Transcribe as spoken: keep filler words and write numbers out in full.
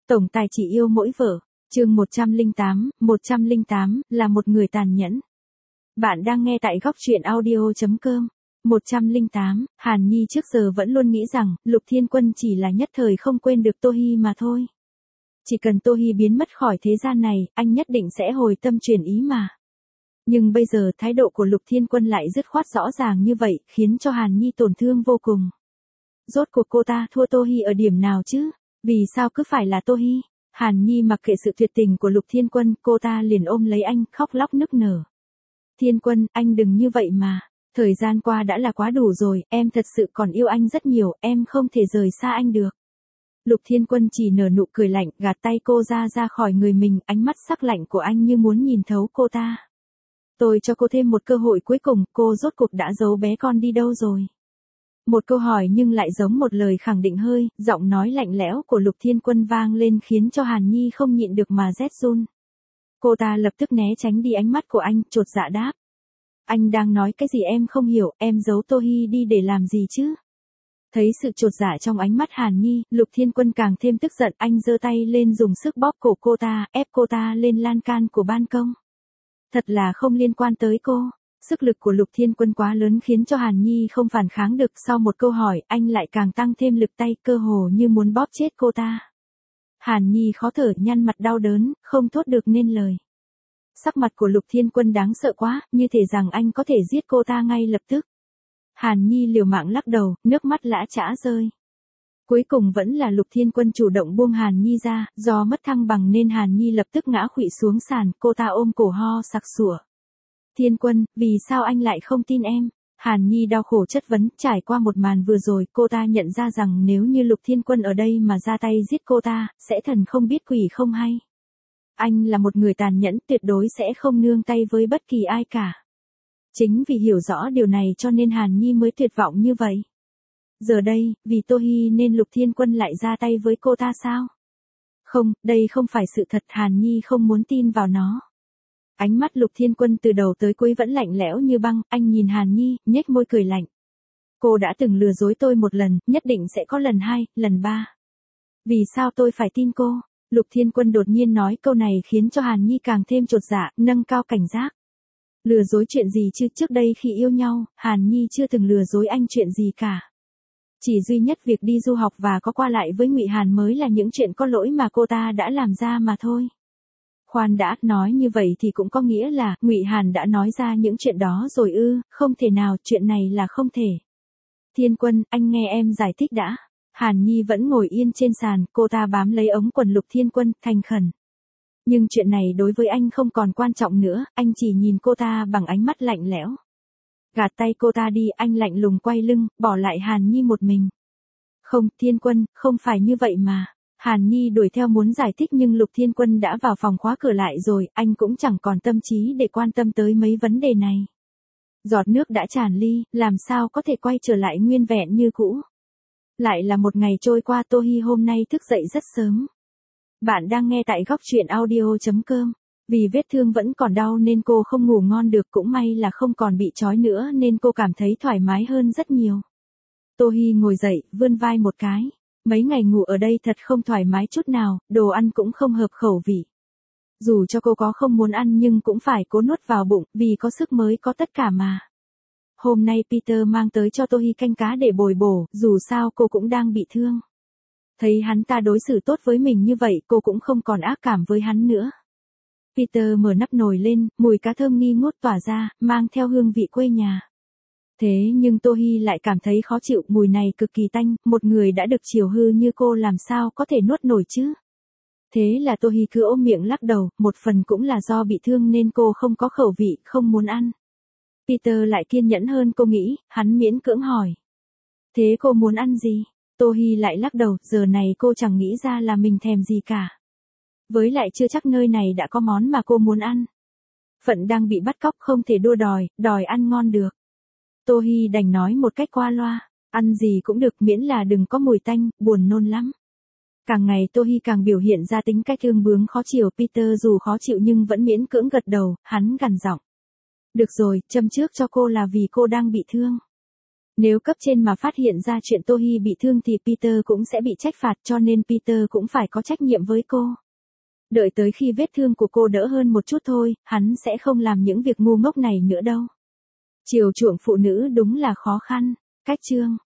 Tổng tài chỉ yêu mỗi vợ. Chương một trăm lẻ tám, một trăm lẻ tám, là một người tàn nhẫn. Bạn đang nghe tại góc truyện audio chấm com. một trăm lẻ tám, Hàn Nhi trước giờ vẫn luôn nghĩ rằng, Lục Thiên Quân chỉ là nhất thời không quên được Tô Hi mà thôi. Chỉ cần Tô Hi biến mất khỏi thế gian này, anh nhất định sẽ hồi tâm chuyển ý mà. Nhưng bây giờ thái độ của Lục Thiên Quân lại dứt khoát rõ ràng như vậy, khiến cho Hàn Nhi tổn thương vô cùng. Rốt cuộc cô ta thua Tô Hi ở điểm nào chứ? Vì sao cứ phải là Tô Hi? Hàn Nhi mặc kệ sự tuyệt tình của Lục Thiên Quân, cô ta liền ôm lấy anh, khóc lóc nức nở. Thiên Quân, anh đừng như vậy mà. Thời gian qua đã là quá đủ rồi, em thật sự còn yêu anh rất nhiều, em không thể rời xa anh được. Lục Thiên Quân chỉ nở nụ cười lạnh, gạt tay cô ra ra khỏi người mình, ánh mắt sắc lạnh của anh như muốn nhìn thấu cô ta. Tôi cho cô thêm một cơ hội cuối cùng, cô rốt cuộc đã giấu bé con đi đâu rồi? Một câu hỏi nhưng lại giống một lời khẳng định hơi, giọng nói lạnh lẽo của Lục Thiên Quân vang lên khiến cho Hàn Nhi không nhịn được mà rét run. Cô ta lập tức né tránh đi ánh mắt của anh, chột dạ đáp. Anh đang nói cái gì em không hiểu, em giấu Tô Hi đi để làm gì chứ? Thấy sự chột dạ trong ánh mắt Hàn Nhi, Lục Thiên Quân càng thêm tức giận, anh giơ tay lên dùng sức bóp cổ cô ta, ép cô ta lên lan can của ban công. Thật là không liên quan tới cô. Sức lực của Lục Thiên Quân quá lớn khiến cho Hàn Nhi không phản kháng được, sau một câu hỏi, anh lại càng tăng thêm lực tay, cơ hồ như muốn bóp chết cô ta. Hàn Nhi khó thở, nhăn mặt đau đớn, không thốt được nên lời. Sắc mặt của Lục Thiên Quân đáng sợ quá, như thể rằng anh có thể giết cô ta ngay lập tức. Hàn Nhi liều mạng lắc đầu, nước mắt lã chã rơi. Cuối cùng vẫn là Lục Thiên Quân chủ động buông Hàn Nhi ra, do mất thăng bằng nên Hàn Nhi lập tức ngã khuỵu xuống sàn, cô ta ôm cổ ho sặc sủa. Thiên Quân, vì sao anh lại không tin em? Hàn Nhi đau khổ chất vấn, trải qua một màn vừa rồi, cô ta nhận ra rằng nếu như Lục Thiên Quân ở đây mà ra tay giết cô ta, sẽ thần không biết quỷ không hay. Anh là một người tàn nhẫn, tuyệt đối sẽ không nương tay với bất kỳ ai cả. Chính vì hiểu rõ điều này cho nên Hàn Nhi mới tuyệt vọng như vậy. Giờ đây, vì Tô Hi nên Lục Thiên Quân lại ra tay với cô ta sao? Không, đây không phải sự thật, Hàn Nhi không muốn tin vào nó. Ánh mắt Lục Thiên Quân từ đầu tới cuối vẫn lạnh lẽo như băng, anh nhìn Hàn Nhi, nhếch môi cười lạnh. Cô đã từng lừa dối tôi một lần, nhất định sẽ có lần hai, lần ba. Vì sao tôi phải tin cô? Lục Thiên Quân đột nhiên nói câu này khiến cho Hàn Nhi càng thêm chột dạ, nâng cao cảnh giác. Lừa dối chuyện gì chứ, trước đây khi yêu nhau, Hàn Nhi chưa từng lừa dối anh chuyện gì cả. Chỉ duy nhất việc đi du học và có qua lại với Ngụy Hàn mới là những chuyện có lỗi mà cô ta đã làm ra mà thôi. Khoan đã, nói như vậy thì cũng có nghĩa là Ngụy Hàn đã nói ra những chuyện đó rồi ư? Không thể nào, chuyện này là không thể. Thiên Quân, anh nghe em giải thích đã. Hàn Nhi vẫn ngồi yên trên sàn, cô ta bám lấy ống quần Lục Thiên Quân, thành khẩn. Nhưng chuyện này đối với anh không còn quan trọng nữa, anh chỉ nhìn cô ta bằng ánh mắt lạnh lẽo. Gạt tay cô ta đi, anh lạnh lùng quay lưng, bỏ lại Hàn Nhi một mình. Không, Thiên Quân, không phải như vậy mà. Hàn Nhi đuổi theo muốn giải thích nhưng Lục Thiên Quân đã vào phòng khóa cửa lại rồi, anh cũng chẳng còn tâm trí để quan tâm tới mấy vấn đề này. Giọt nước đã tràn ly, làm sao có thể quay trở lại nguyên vẹn như cũ. Lại là một ngày trôi qua, Tô Hi hôm nay thức dậy rất sớm. Bạn đang nghe tại góc truyện audio chấm com. Vì vết thương vẫn còn đau nên cô không ngủ ngon được, cũng may là không còn bị trói nữa nên cô cảm thấy thoải mái hơn rất nhiều. Tô Hi ngồi dậy, vươn vai một cái. Mấy ngày ngủ ở đây thật không thoải mái chút nào, đồ ăn cũng không hợp khẩu vị. Dù cho cô có không muốn ăn nhưng cũng phải cố nuốt vào bụng, vì có sức mới có tất cả mà. Hôm nay Peter mang tới cho Tô Hi canh cá để bồi bổ, dù sao cô cũng đang bị thương. Thấy hắn ta đối xử tốt với mình như vậy, cô cũng không còn ác cảm với hắn nữa. Peter mở nắp nồi lên, mùi cá thơm nghi ngút tỏa ra, mang theo hương vị quê nhà. Thế nhưng Tô Hi lại cảm thấy khó chịu, mùi này cực kỳ tanh, một người đã được chiều hư như cô làm sao có thể nuốt nổi chứ. Thế là Tô Hi cứ ôm miệng lắc đầu, một phần cũng là do bị thương nên cô không có khẩu vị, không muốn ăn. Peter lại kiên nhẫn hơn cô nghĩ, hắn miễn cưỡng hỏi. Thế cô muốn ăn gì? Tô Hi lại lắc đầu, giờ này cô chẳng nghĩ ra là mình thèm gì cả. Với lại chưa chắc nơi này đã có món mà cô muốn ăn. Phận đang bị bắt cóc không thể đua đòi, đòi ăn ngon được. Tô Hi đành nói một cách qua loa, ăn gì cũng được miễn là đừng có mùi tanh, buồn nôn lắm. Càng ngày Tô Hi càng biểu hiện ra tính cách thương bướng khó chịu, Peter dù khó chịu nhưng vẫn miễn cưỡng gật đầu, hắn gằn giọng. Được rồi, châm trước cho cô là vì cô đang bị thương. Nếu cấp trên mà phát hiện ra chuyện Tô Hi bị thương thì Peter cũng sẽ bị trách phạt, cho nên Peter cũng phải có trách nhiệm với cô. Đợi tới khi vết thương của cô đỡ hơn một chút thôi, hắn sẽ không làm những việc ngu ngốc này nữa đâu. Chiều chuộng phụ nữ đúng là khó khăn. Cách chương